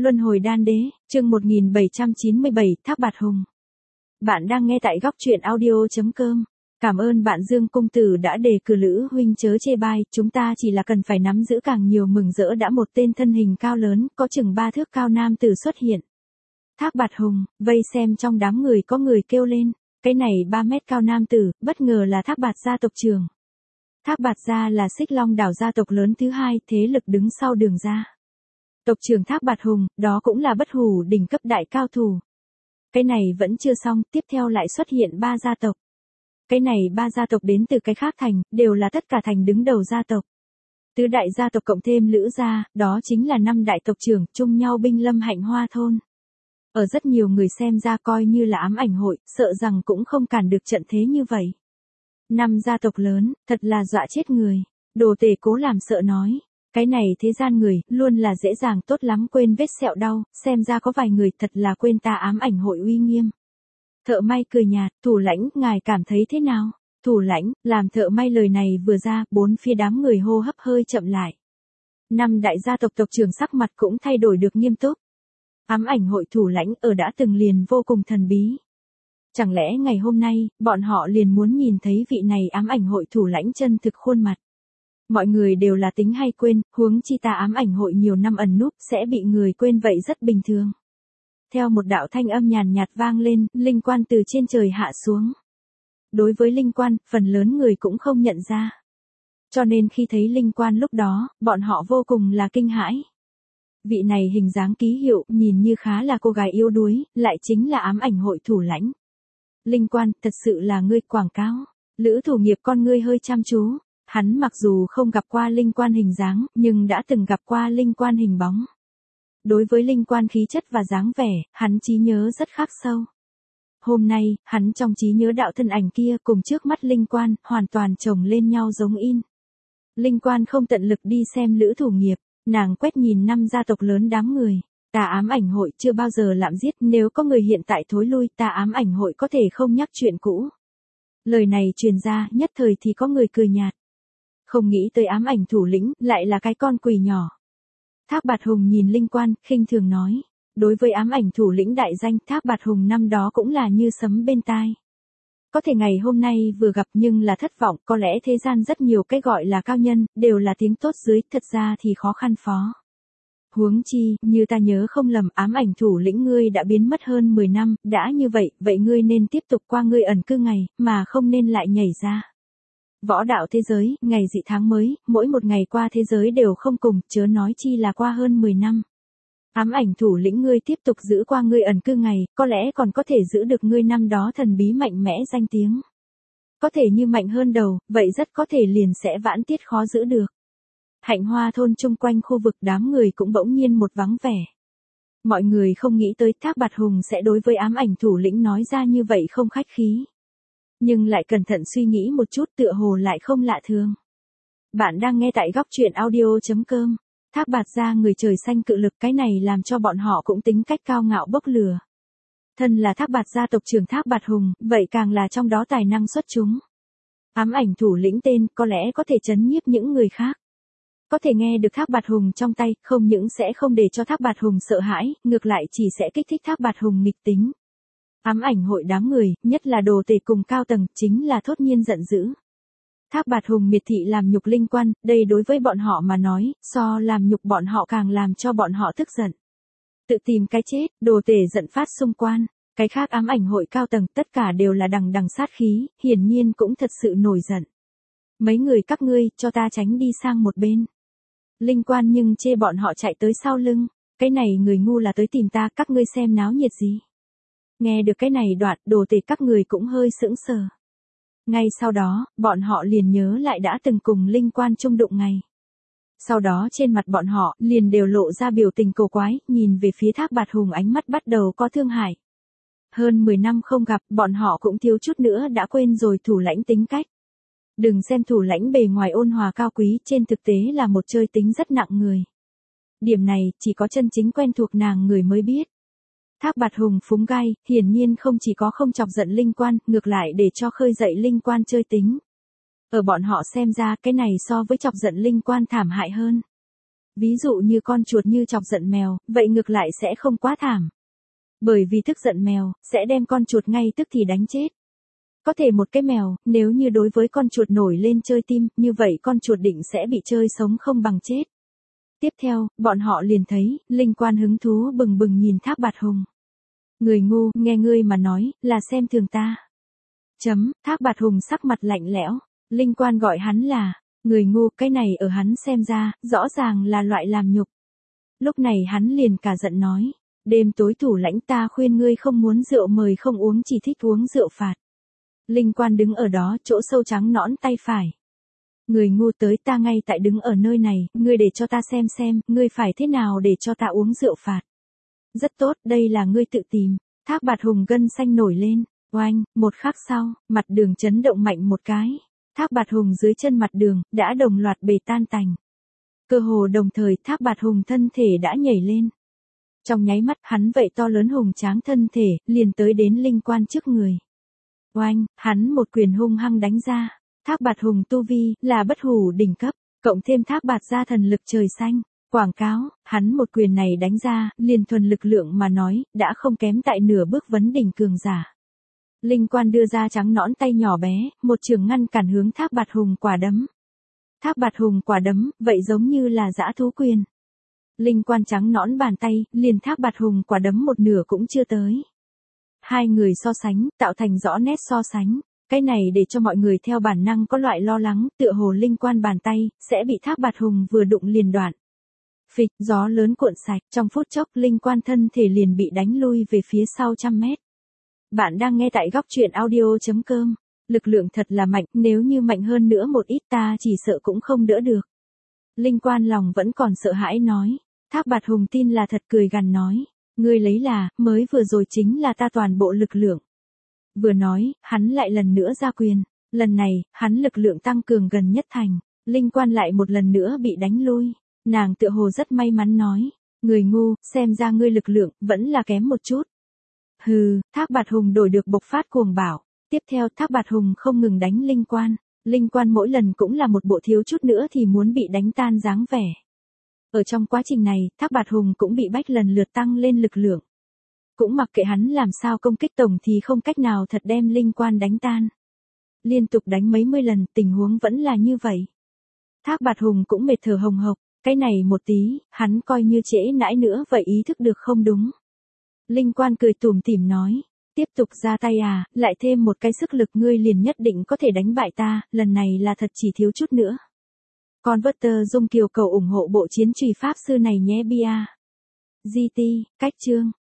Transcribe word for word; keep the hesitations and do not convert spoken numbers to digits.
Luân hồi đan đế, chương một nghìn bảy trăm chín mươi bảy, Thác Bạt Hùng. Bạn đang nghe tại góc truyện audio chấm com. Cảm ơn bạn Dương Công Tử đã đề cử Lữ huynh chớ chê bai, chúng ta chỉ là cần phải nắm giữ càng nhiều mừng rỡ đã một tên thân hình cao lớn, có chừng ba thước cao nam tử xuất hiện. Thác Bạt Hùng, vây xem trong đám người có người kêu lên, cái này ba mét cao nam tử, bất ngờ là Thác Bạt gia tộc trưởng. Thác Bạt gia là Xích Long đảo gia tộc lớn thứ hai, thế lực đứng sau Đường gia. Tộc trưởng Thác Bạt Hùng, đó cũng là bất hủ đỉnh cấp đại cao thủ. Cái này vẫn chưa xong, tiếp theo lại xuất hiện ba gia tộc. Cái này ba gia tộc đến từ cái khác thành, đều là tất cả thành đứng đầu gia tộc. Tứ đại gia tộc cộng thêm Lữ gia, đó chính là năm đại tộc trưởng, chung nhau binh lâm Hạnh Hoa thôn. Ở rất nhiều người xem ra coi như là ám ảnh hội, sợ rằng cũng không cản được trận thế như vậy. Năm gia tộc lớn, thật là dọa chết người. Đồ Tể cố làm sợ nói. Cái này thế gian người, luôn là dễ dàng tốt lắm quên vết sẹo đau, xem ra có vài người thật là quên ta ám ảnh hội uy nghiêm. Thợ may cười nhạt, thủ lãnh, ngài cảm thấy thế nào? Thủ lãnh, làm thợ may lời này vừa ra, bốn phía đám người hô hấp hơi chậm lại. Năm đại gia tộc tộc trưởng sắc mặt cũng thay đổi được nghiêm túc. Ám ảnh hội thủ lãnh ở đã từng liền vô cùng thần bí. Chẳng lẽ ngày hôm nay, bọn họ liền muốn nhìn thấy vị này ám ảnh hội thủ lãnh chân thực khuôn mặt? Mọi người đều là tính hay quên, huống chi ta ám ảnh hội nhiều năm ẩn núp sẽ bị người quên vậy rất bình thường. Theo một đạo thanh âm nhàn nhạt vang lên, linh quan từ trên trời hạ xuống. Đối với linh quan, phần lớn người cũng không nhận ra. Cho nên khi thấy linh quan lúc đó, bọn họ vô cùng là kinh hãi. Vị này hình dáng ký hiệu, nhìn như khá là cô gái yếu đuối, lại chính là ám ảnh hội thủ lãnh. Linh quan, thật sự là ngươi quảng cáo. Lữ thủ nghiệp con ngươi hơi chăm chú. Hắn mặc dù không gặp qua linh quan hình dáng, nhưng đã từng gặp qua linh quan hình bóng. Đối với linh quan khí chất và dáng vẻ, hắn trí nhớ rất khắc sâu. Hôm nay, hắn trong trí nhớ đạo thân ảnh kia cùng trước mắt linh quan, hoàn toàn chồng lên nhau giống in. Linh quan không tận lực đi xem Lữ thủ nghiệp, nàng quét nhìn năm gia tộc lớn đám người. Ta ám ảnh hội chưa bao giờ lạm giết, nếu có người hiện tại thối lui, ta ám ảnh hội có thể không nhắc chuyện cũ. Lời này truyền ra, nhất thời thì có người cười nhạt. Không nghĩ tới ám ảnh thủ lĩnh, lại là cái con quỷ nhỏ. Thác Bạt Hùng nhìn linh quan, khinh thường nói. Đối với ám ảnh thủ lĩnh đại danh, Thác Bạt Hùng năm đó cũng là như sấm bên tai. Có thể ngày hôm nay vừa gặp nhưng là thất vọng, có lẽ thế gian rất nhiều cái gọi là cao nhân, đều là tiếng tốt dưới, thật ra thì khó khăn phó. Huống chi, như ta nhớ không lầm, ám ảnh thủ lĩnh ngươi đã biến mất hơn mười năm, đã như vậy, vậy ngươi nên tiếp tục qua ngươi ẩn cư ngày, mà không nên lại nhảy ra. Võ đạo thế giới, ngày dị tháng mới, mỗi một ngày qua thế giới đều không cùng, chớ nói chi là qua hơn mười năm. Ám ảnh thủ lĩnh ngươi tiếp tục giữ qua ngươi ẩn cư ngày, có lẽ còn có thể giữ được ngươi năm đó thần bí mạnh mẽ danh tiếng. Có thể như mạnh hơn đầu, vậy rất có thể liền sẽ vãn tiết khó giữ được. Hạnh Hoa thôn chung quanh khu vực đám người cũng bỗng nhiên một vắng vẻ. Mọi người không nghĩ tới Thác Bạt Hùng sẽ đối với ám ảnh thủ lĩnh nói ra như vậy không khách khí. Nhưng lại cẩn thận suy nghĩ một chút tựa hồ lại không lạ thường. Bạn đang nghe tại góc truyện audio chấm com. Thác Bạt gia người trời xanh cự lực, cái này làm cho bọn họ cũng tính cách cao ngạo bốc lửa. Thân là Thác Bạt gia tộc trưởng Thác Bạt Hùng, vậy càng là trong đó tài năng xuất chúng. Ám ảnh thủ lĩnh tên có lẽ có thể chấn nhiếp những người khác. Có thể nghe được Thác Bạt Hùng trong tay, không những sẽ không để cho Thác Bạt Hùng sợ hãi, ngược lại chỉ sẽ kích thích Thác Bạt Hùng nghịch tính. Ám ảnh hội đám người, nhất là Đồ Tể cùng cao tầng, chính là thốt nhiên giận dữ. Thác Bạt Hùng miệt thị làm nhục linh quan, đây đối với bọn họ mà nói, so làm nhục bọn họ càng làm cho bọn họ tức giận. Tự tìm cái chết, Đồ Tể giận phát xung quan, cái khác ám ảnh hội cao tầng, tất cả đều là đằng đằng sát khí, hiển nhiên cũng thật sự nổi giận. Mấy người các ngươi, cho ta tránh đi sang một bên. Linh quan nhưng chê bọn họ chạy tới sau lưng, cái này người ngu là tới tìm ta, các ngươi xem náo nhiệt gì. Nghe được cái này đoạn, Đồ Tể các người cũng hơi sững sờ. Ngay sau đó, bọn họ liền nhớ lại đã từng cùng linh quan chung đụng ngày. Sau đó trên mặt bọn họ, liền đều lộ ra biểu tình cổ quái, nhìn về phía Thác Bạt Hùng ánh mắt bắt đầu có thương hại. Hơn mười năm không gặp, bọn họ cũng thiếu chút nữa đã quên rồi thủ lãnh tính cách. Đừng xem thủ lãnh bề ngoài ôn hòa cao quý, trên thực tế là một chơi tính rất nặng người. Điểm này, chỉ có chân chính quen thuộc nàng người mới biết. Thác Bạt Hùng phúng gai, hiển nhiên không chỉ có không chọc giận linh quan, ngược lại để cho khơi dậy linh quan chơi tính. Ở bọn họ xem ra, cái này so với chọc giận linh quan thảm hại hơn. Ví dụ như con chuột như chọc giận mèo, vậy ngược lại sẽ không quá thảm. Bởi vì tức giận mèo, sẽ đem con chuột ngay tức thì đánh chết. Có thể một cái mèo, nếu như đối với con chuột nổi lên chơi tim, như vậy con chuột định sẽ bị chơi sống không bằng chết. Tiếp theo, bọn họ liền thấy, Linh Quan hứng thú bừng bừng nhìn Thác Bạt Hùng. Người ngu, nghe ngươi mà nói, là xem thường ta. Chấm, Thác Bạt Hùng sắc mặt lạnh lẽo, Linh Quan gọi hắn là, người ngu, cái này ở hắn xem ra, rõ ràng là loại làm nhục. Lúc này hắn liền cả giận nói, đêm tối thủ lãnh ta khuyên ngươi không muốn rượu mời không uống chỉ thích uống rượu phạt. Linh Quan đứng ở đó, chỗ sâu trắng nõn tay phải. Người ngu tới ta ngay tại đứng ở nơi này, ngươi để cho ta xem xem, ngươi phải thế nào để cho ta uống rượu phạt. Rất tốt, đây là ngươi tự tìm. Thác Bạt Hùng gân xanh nổi lên, oanh, một khắc sau, mặt đường chấn động mạnh một cái. Thác Bạt Hùng dưới chân mặt đường, đã đồng loạt bể tan tành. Cơ hồ đồng thời Thác Bạt Hùng thân thể đã nhảy lên. Trong nháy mắt hắn vậy to lớn hùng tráng thân thể, liền tới đến Linh Quan trước người. Oanh, hắn một quyền hung hăng đánh ra. Thác Bạt Hùng tu vi, là bất hủ đỉnh cấp, cộng thêm Thác Bạt gia thần lực trời xanh. Quảng cáo, hắn một quyền này đánh ra, liền thuần lực lượng mà nói, đã không kém tại nửa bước vấn đỉnh cường giả. Linh Quan đưa ra trắng nõn tay nhỏ bé, một trường ngăn cản hướng Thác Bạt Hùng quả đấm. Thác Bạt Hùng quả đấm, vậy giống như là dã thú quyền. Linh Quan trắng nõn bàn tay, liền Thác Bạt Hùng quả đấm một nửa cũng chưa tới. Hai người so sánh, tạo thành rõ nét so sánh. Cái này để cho mọi người theo bản năng có loại lo lắng, tựa hồ Linh Quan bàn tay, sẽ bị Thác Bạt Hùng vừa đụng liền đoạn. Phịch, gió lớn cuộn sạch, trong phút chốc Linh Quan thân thể liền bị đánh lui về phía sau trăm mét. Bạn đang nghe tại góc truyện audio chấm com. Lực lượng thật là mạnh, nếu như mạnh hơn nữa một ít ta chỉ sợ cũng không đỡ được. Linh Quan lòng vẫn còn sợ hãi nói. Thác Bạt Hùng tin là thật cười gằn nói. Ngươi lấy là, mới vừa rồi chính là ta toàn bộ lực lượng. Vừa nói, hắn lại lần nữa ra quyền. Lần này, hắn lực lượng tăng cường gần nhất thành. Linh Quan lại một lần nữa bị đánh lui. Nàng tựa hồ rất may mắn nói. Người ngu, xem ra ngươi lực lượng, vẫn là kém một chút. Hừ, Thác Bạt Hùng đổi được bộc phát cuồng bảo. Tiếp theo Thác Bạt Hùng không ngừng đánh Linh Quan. Linh Quan mỗi lần cũng là một bộ thiếu chút nữa thì muốn bị đánh tan dáng vẻ. Ở trong quá trình này, Thác Bạt Hùng cũng bị bách lần lượt tăng lên lực lượng. Cũng mặc kệ hắn làm sao công kích tổng thì không cách nào thật đem Linh Quan đánh tan. Liên tục đánh mấy mươi lần, tình huống vẫn là như vậy. Thác Bạt Hùng cũng mệt thở hồng hộc, cái này một tí, hắn coi như trễ nãi nữa vậy ý thức được không đúng. Linh Quan cười tủm tỉm nói, tiếp tục ra tay à, lại thêm một cái sức lực ngươi liền nhất định có thể đánh bại ta, lần này là thật chỉ thiếu chút nữa. Converter Dung Kiều cầu ủng hộ bộ chiến trùy pháp sư này nhé bia. giê tê, cách chương.